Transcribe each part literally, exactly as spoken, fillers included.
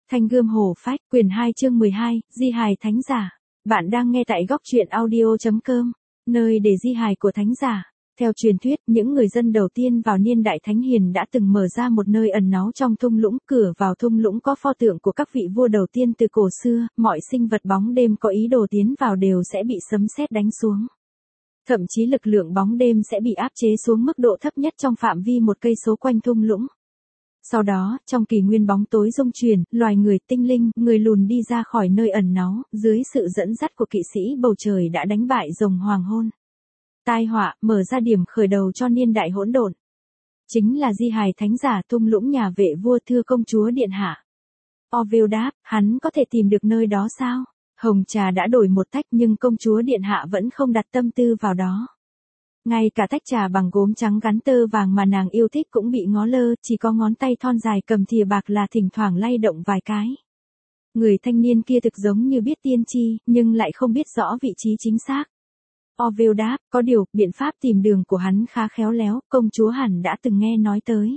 Thanh Gươm Hổ Phách, quyển hai chương mười hai, Di hài thánh giả. Bạn đang nghe tại góc truyện audio.com, nơi để di hài của thánh giả. Theo truyền thuyết, những người dân đầu tiên vào niên đại Thánh Hiền đã từng mở ra một nơi ẩn náu trong thung lũng, cửa vào thung lũng có pho tượng của các vị vua đầu tiên từ cổ xưa, mọi sinh vật bóng đêm có ý đồ tiến vào đều sẽ bị sấm sét đánh xuống. Thậm chí lực lượng bóng đêm sẽ bị áp chế xuống mức độ thấp nhất trong phạm vi một cây số quanh thung lũng. Sau đó, trong kỷ nguyên bóng tối dung chuyển, loài người tinh linh, người lùn đi ra khỏi nơi ẩn náu, dưới sự dẫn dắt của kỵ sĩ bầu trời đã đánh bại rồng hoàng hôn. Tai họa, mở ra điểm khởi đầu cho niên đại hỗn độn. Chính là di hài thánh giả thung lũng nhà vệ vua, thưa công chúa điện hạ. Orville đáp, hắn có thể tìm được nơi đó sao? Hồng trà đã đổi một tách nhưng công chúa điện hạ vẫn không đặt tâm tư vào đó. Ngay cả tách trà bằng gốm trắng gắn tơ vàng mà nàng yêu thích cũng bị ngó lơ, chỉ có ngón tay thon dài cầm thìa bạc là thỉnh thoảng lay động vài cái. Người thanh niên kia thực giống như biết tiên tri, nhưng lại không biết rõ vị trí chính xác. Orville đáp, có điều, biện pháp tìm đường của hắn khá khéo léo, công chúa hẳn đã từng nghe nói tới.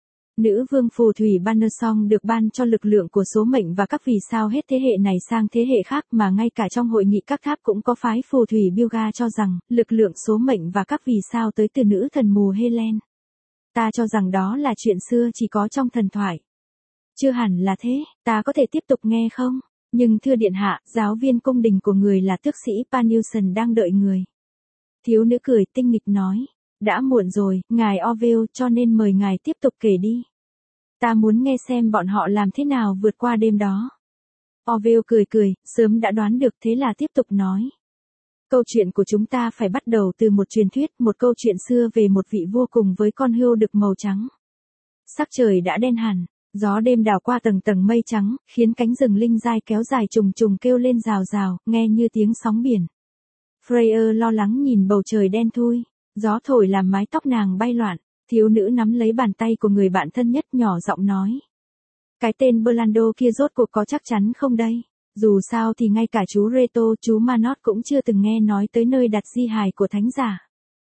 Nữ vương phù thủy Bannersong được ban cho lực lượng của số mệnh và các vì sao hết thế hệ này sang thế hệ khác, mà ngay cả trong hội nghị các tháp cũng có phái phù thủy Bilga cho rằng, lực lượng số mệnh và các vì sao tới từ nữ thần mù Helen. Ta cho rằng đó là chuyện xưa chỉ có trong thần thoại. Chưa hẳn là thế, ta có thể tiếp tục nghe không? Nhưng thưa điện hạ, giáo viên cung đình của người là tước sĩ Panilson đang đợi người. Thiếu nữ cười tinh nghịch nói. Đã muộn rồi, ngài Orville, cho nên mời ngài tiếp tục kể đi. Ta muốn nghe xem bọn họ làm thế nào vượt qua đêm đó. Orville cười cười, sớm đã đoán được, thế là tiếp tục nói. Câu chuyện của chúng ta phải bắt đầu từ một truyền thuyết, một câu chuyện xưa về một vị vua cùng với con hươu đực màu trắng. Sắc trời đã đen hẳn, gió đêm đảo qua tầng tầng mây trắng, khiến cánh rừng linh dai kéo dài trùng trùng kêu lên rào rào, nghe như tiếng sóng biển. Freya lo lắng nhìn bầu trời đen thui. Gió thổi làm mái tóc nàng bay loạn, thiếu nữ nắm lấy bàn tay của người bạn thân nhất nhỏ giọng nói. Cái tên Burlando kia rốt cuộc có chắc chắn không đây? Dù sao thì ngay cả chú Reto, chú Manot cũng chưa từng nghe nói tới nơi đặt di hài của thánh giả.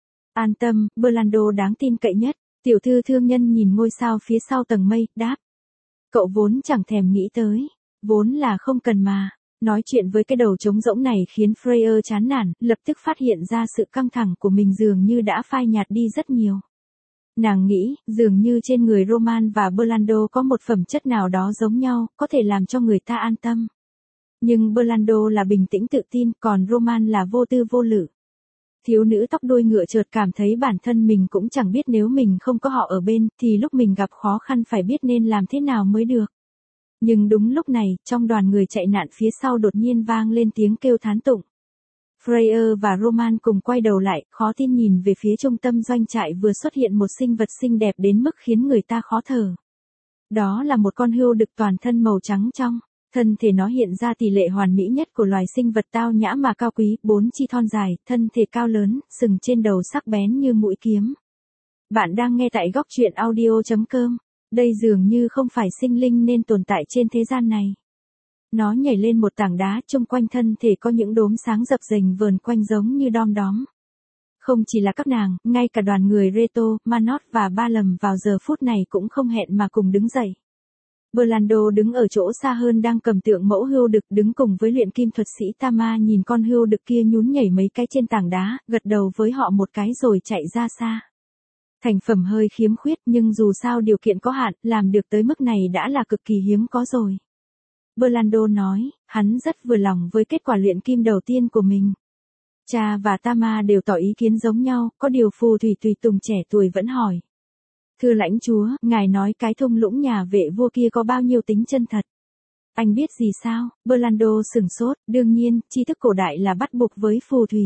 An tâm, Burlando đáng tin cậy nhất, tiểu thư thương nhân nhìn ngôi sao phía sau tầng mây, đáp. Cậu vốn chẳng thèm nghĩ tới, vốn là không cần mà. Nói chuyện với cái đầu trống rỗng này khiến Freya chán nản, lập tức phát hiện ra sự căng thẳng của mình dường như đã phai nhạt đi rất nhiều. Nàng nghĩ, dường như trên người Roman và Burlando có một phẩm chất nào đó giống nhau, có thể làm cho người ta an tâm. Nhưng Burlando là bình tĩnh tự tin, còn Roman là vô tư vô lự. Thiếu nữ tóc đuôi ngựa chợt cảm thấy bản thân mình cũng chẳng biết nếu mình không có họ ở bên, thì lúc mình gặp khó khăn phải biết nên làm thế nào mới được. Nhưng đúng lúc này, trong đoàn người chạy nạn phía sau đột nhiên vang lên tiếng kêu thán tụng. Freya và Roman cùng quay đầu lại, khó tin nhìn về phía trung tâm doanh trại vừa xuất hiện một sinh vật xinh đẹp đến mức khiến người ta khó thở. Đó là một con hươu đực toàn thân màu trắng trong, thân thể nó hiện ra tỷ lệ hoàn mỹ nhất của loài sinh vật tao nhã mà cao quý, bốn chi thon dài, thân thể cao lớn, sừng trên đầu sắc bén như mũi kiếm. Bạn đang nghe tại góc truyện audio.com. Đây dường như không phải sinh linh nên tồn tại trên thế gian này. Nó nhảy lên một tảng đá, chung quanh thân thể có những đốm sáng dập dềnh vờn quanh giống như đom đóm. Không chỉ là các nàng, ngay cả đoàn người Reto, Manot và Ba Lầm vào giờ phút này cũng không hẹn mà cùng đứng dậy. Burlando đứng ở chỗ xa hơn đang cầm tượng mẫu hươu đực, đứng cùng với luyện kim thuật sĩ Tama nhìn con hươu đực kia nhún nhảy mấy cái trên tảng đá, gật đầu với họ một cái rồi chạy ra xa. Thành phẩm hơi khiếm khuyết nhưng dù sao điều kiện có hạn, làm được tới mức này đã là cực kỳ hiếm có rồi. Burlando nói, hắn rất vừa lòng với kết quả luyện kim đầu tiên của mình. Cha và Tama đều tỏ ý kiến giống nhau, có điều phù thủy tùy tùng trẻ tuổi vẫn hỏi. Thưa lãnh chúa, ngài nói cái thung lũng nhà vệ vua kia có bao nhiêu tính chân thật? Anh biết gì sao? Burlando sửng sốt, đương nhiên, tri thức cổ đại là bắt buộc với phù thủy.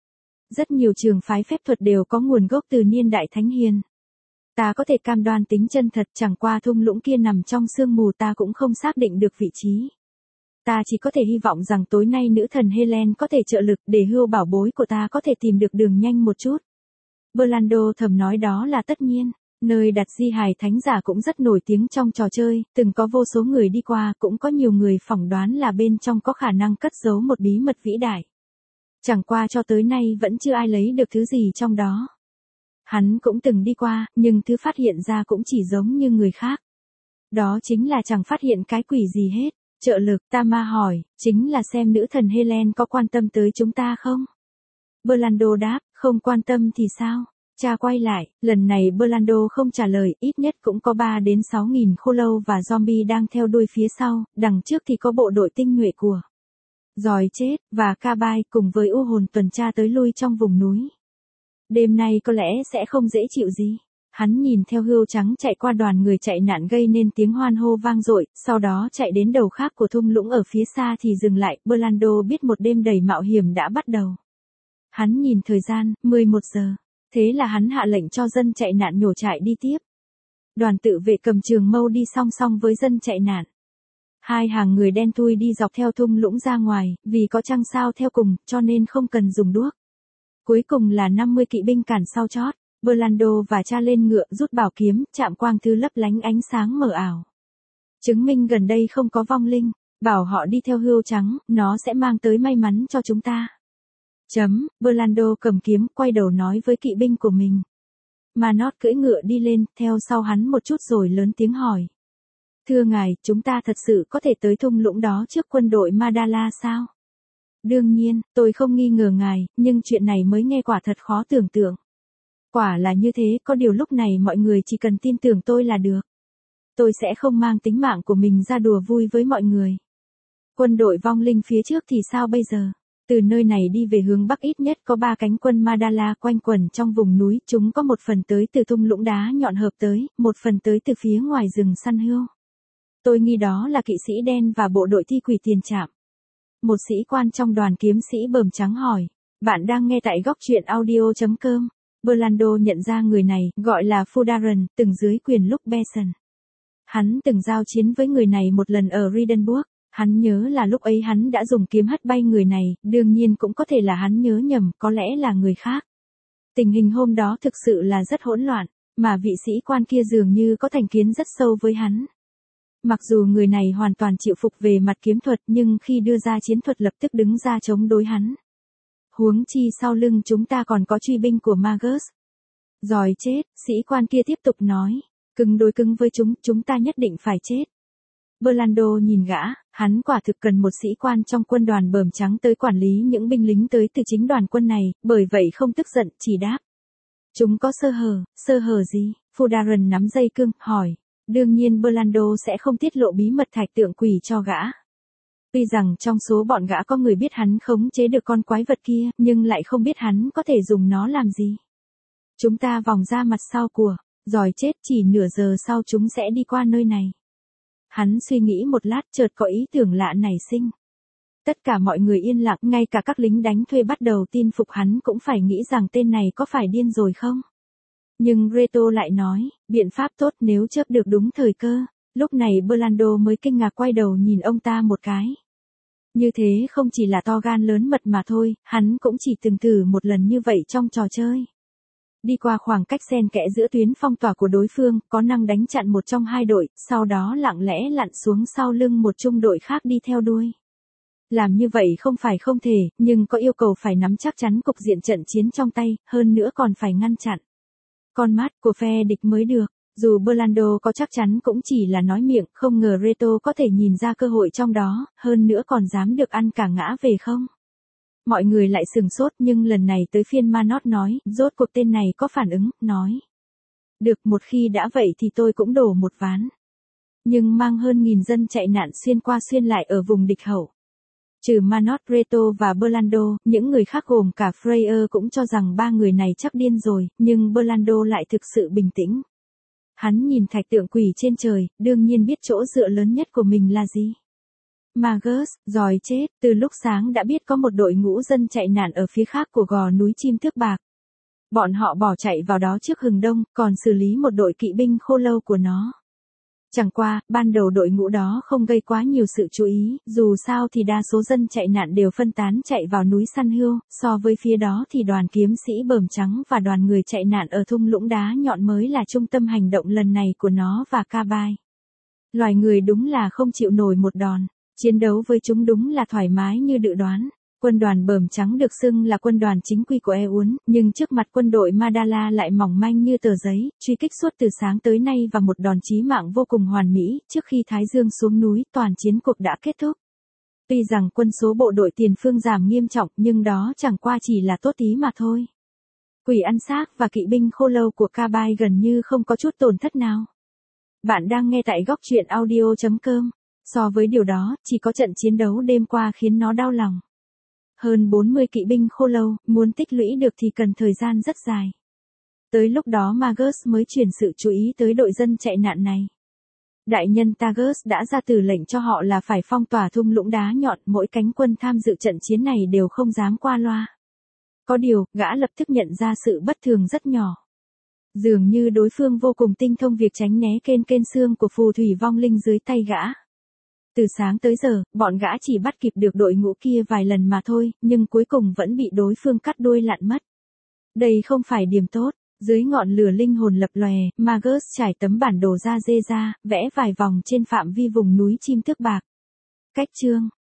Rất nhiều trường phái phép thuật đều có nguồn gốc từ niên đại Thánh Hiền. Ta có thể cam đoan tính chân thật, chẳng qua thung lũng kia nằm trong sương mù, ta cũng không xác định được vị trí. Ta chỉ có thể hy vọng rằng tối nay nữ thần Helen có thể trợ lực để hươu bảo bối của ta có thể tìm được đường nhanh một chút. Burlando thầm nói đó là tất nhiên. Nơi đặt di hài thánh giả cũng rất nổi tiếng trong trò chơi, từng có vô số người đi qua, cũng có nhiều người phỏng đoán là bên trong có khả năng cất giấu một bí mật vĩ đại. Chẳng qua cho tới nay vẫn chưa ai lấy được thứ gì trong đó. Hắn cũng từng đi qua, nhưng thứ phát hiện ra cũng chỉ giống như người khác. Đó chính là chẳng phát hiện cái quỷ gì hết. Trợ lực, Tama hỏi, chính là xem nữ thần Helen có quan tâm tới chúng ta không? Berlando đáp, không quan tâm thì sao? Cha quay lại, lần này Berlando không trả lời, ít nhất cũng có ba đến sáu nghìn khô lâu và zombie đang theo đuôi phía sau, đằng trước thì có bộ đội tinh nhuệ của giòi chết, và Cabai cùng với u hồn tuần tra tới lui trong vùng núi. Đêm nay có lẽ sẽ không dễ chịu gì. Hắn nhìn theo hươu trắng chạy qua đoàn người chạy nạn gây nên tiếng hoan hô vang dội, sau đó chạy đến đầu khác của thung lũng ở phía xa thì dừng lại, Berlando biết một đêm đầy mạo hiểm đã bắt đầu. Hắn nhìn thời gian, mười một giờ. Thế là hắn hạ lệnh cho dân chạy nạn nhổ trại đi tiếp. Đoàn tự vệ cầm trường mâu đi song song với dân chạy nạn. Hai hàng người đen thui đi dọc theo thung lũng ra ngoài, vì có trăng sao theo cùng, cho nên không cần dùng đuốc. Cuối cùng là năm mươi kỵ binh cản sau chót. Berlando và cha lên ngựa rút bảo kiếm, chạm quang thư lấp lánh ánh sáng mờ ảo. Chứng minh gần đây không có vong linh, bảo họ đi theo hươu trắng, nó sẽ mang tới may mắn cho chúng ta. Chấm, Berlando cầm kiếm, quay đầu nói với kỵ binh của mình. Manot cưỡi ngựa đi lên, theo sau hắn một chút rồi lớn tiếng hỏi. Thưa ngài, chúng ta thật sự có thể tới thung lũng đó trước quân đội Madala sao? Đương nhiên, tôi không nghi ngờ ngài, nhưng chuyện này mới nghe quả thật khó tưởng tượng. Quả là như thế, có điều lúc này mọi người chỉ cần tin tưởng tôi là được. Tôi sẽ không mang tính mạng của mình ra đùa vui với mọi người. Quân đội vong linh phía trước thì sao bây giờ? Từ nơi này đi về hướng bắc ít nhất có ba cánh quân Madala quanh quẩn trong vùng núi, chúng có một phần tới từ thung lũng đá nhọn hợp tới, một phần tới từ phía ngoài rừng săn hươu. Tôi nghi đó là kỵ sĩ đen và bộ đội thi quỷ tiền trạm. Một sĩ quan trong đoàn kiếm sĩ bờm trắng hỏi, bạn đang nghe tại góc truyện audio chấm com. Berlando nhận ra người này, gọi là Fudaren, từng dưới quyền Luc Besson. Hắn từng giao chiến với người này một lần ở Riedenburg. Hắn nhớ là lúc ấy hắn đã dùng kiếm hất bay người này, đương nhiên cũng có thể là hắn nhớ nhầm, có lẽ là người khác. Tình hình hôm đó thực sự là rất hỗn loạn, mà vị sĩ quan kia dường như có thành kiến rất sâu với hắn. Mặc dù người này hoàn toàn chịu phục về mặt kiếm thuật nhưng khi đưa ra chiến thuật lập tức đứng ra chống đối hắn. Huống chi sau lưng chúng ta còn có truy binh của Magus. Giòi chết, sĩ quan kia tiếp tục nói, cứng đối cứng với chúng, chúng ta nhất định phải chết. Berlando nhìn gã, hắn quả thực cần một sĩ quan trong quân đoàn bờm trắng tới quản lý những binh lính tới từ chính đoàn quân này, bởi vậy không tức giận, chỉ đáp. Chúng có sơ hở, sơ hở gì? Fudaren nắm dây cương, hỏi. Đương nhiên Berlando sẽ không tiết lộ bí mật thạch tượng quỷ cho gã. Tuy rằng trong số bọn gã có người biết hắn khống chế được con quái vật kia, nhưng lại không biết hắn có thể dùng nó làm gì. Chúng ta vòng ra mặt sau của giòi chết, chỉ nửa giờ sau chúng sẽ đi qua nơi này. Hắn suy nghĩ một lát chợt có ý tưởng lạ nảy sinh. Tất cả mọi người yên lặng, ngay cả các lính đánh thuê bắt đầu tin phục hắn cũng phải nghĩ rằng tên này có phải điên rồi không. Nhưng Reto lại nói, biện pháp tốt nếu chớp được đúng thời cơ. Lúc này Berlando mới kinh ngạc quay đầu nhìn ông ta một cái. Như thế không chỉ là to gan lớn mật mà thôi, hắn cũng chỉ từng thử một lần như vậy trong trò chơi. Đi qua khoảng cách xen kẽ giữa tuyến phong tỏa của đối phương, có năng đánh chặn một trong hai đội, sau đó lặng lẽ lặn xuống sau lưng một trung đội khác đi theo đuôi. Làm như vậy không phải không thể, nhưng có yêu cầu phải nắm chắc chắn cục diện trận chiến trong tay, hơn nữa còn phải ngăn chặn con mắt của phe địch mới được. Dù Berlando có chắc chắn cũng chỉ là nói miệng, không ngờ Reto có thể nhìn ra cơ hội trong đó, hơn nữa còn dám được ăn cả ngã về không. Mọi người lại sừng sốt nhưng lần này tới phiên Manot nói, rốt cuộc tên này có phản ứng, nói. Được, một khi đã vậy thì tôi cũng đổ một ván. Nhưng mang hơn nghìn dân chạy nạn xuyên qua xuyên lại ở vùng địch hậu. Trừ Manot, Reto và Berlando, những người khác gồm cả Freyer cũng cho rằng ba người này chắc điên rồi, nhưng Berlando lại thực sự bình tĩnh. Hắn nhìn thạch tượng quỷ trên trời, đương nhiên biết chỗ dựa lớn nhất của mình là gì. Magus, giòi chết, từ lúc sáng đã biết có một đội ngũ dân chạy nạn ở phía khác của gò núi chim thước bạc. Bọn họ bỏ chạy vào đó trước hừng đông, còn xử lý một đội kỵ binh khô lâu của nó. Chẳng qua, ban đầu đội ngũ đó không gây quá nhiều sự chú ý, dù sao thì đa số dân chạy nạn đều phân tán chạy vào núi săn hươu, so với phía đó thì đoàn kiếm sĩ bờm trắng và đoàn người chạy nạn ở thung lũng đá nhọn mới là trung tâm hành động lần này của nó và Cabai. Loài người đúng là không chịu nổi một đòn, chiến đấu với chúng đúng là thoải mái như dự đoán. Quân đoàn bờm trắng được xưng là quân đoàn chính quy của Eun, nhưng trước mặt quân đội Madala lại mỏng manh như tờ giấy, truy kích suốt từ sáng tới nay và một đòn chí mạng vô cùng hoàn mỹ. Trước khi Thái Dương xuống núi, toàn chiến cuộc đã kết thúc. Tuy rằng quân số bộ đội tiền phương giảm nghiêm trọng, nhưng đó chẳng qua chỉ là tốt tí mà thôi. Quỷ ăn xác và kỵ binh khô lâu của Kabai gần như không có chút tổn thất nào. Bạn đang nghe tại góc truyện audio chấm com. So với điều đó, chỉ có trận chiến đấu đêm qua khiến nó đau lòng. Hơn bốn mươi kỵ binh khô lâu, muốn tích lũy được thì cần thời gian rất dài. Tới lúc đó Magus mới chuyển sự chú ý tới đội dân chạy nạn này. Đại nhân Tagus đã ra tử lệnh cho họ là phải phong tỏa thung lũng đá nhọn, mỗi cánh quân tham dự trận chiến này đều không dám qua loa. Có điều, gã lập tức nhận ra sự bất thường rất nhỏ. Dường như đối phương vô cùng tinh thông việc tránh né kên kên xương của phù thủy vong linh dưới tay gã. Từ sáng tới giờ, bọn gã chỉ bắt kịp được đội ngũ kia vài lần mà thôi, nhưng cuối cùng vẫn bị đối phương cắt đuôi lặn mất. Đây không phải điểm tốt. Dưới ngọn lửa linh hồn lập lòe, Magus trải tấm bản đồ da dê ra, vẽ vài vòng trên phạm vi vùng núi chim tước bạc. Cách chương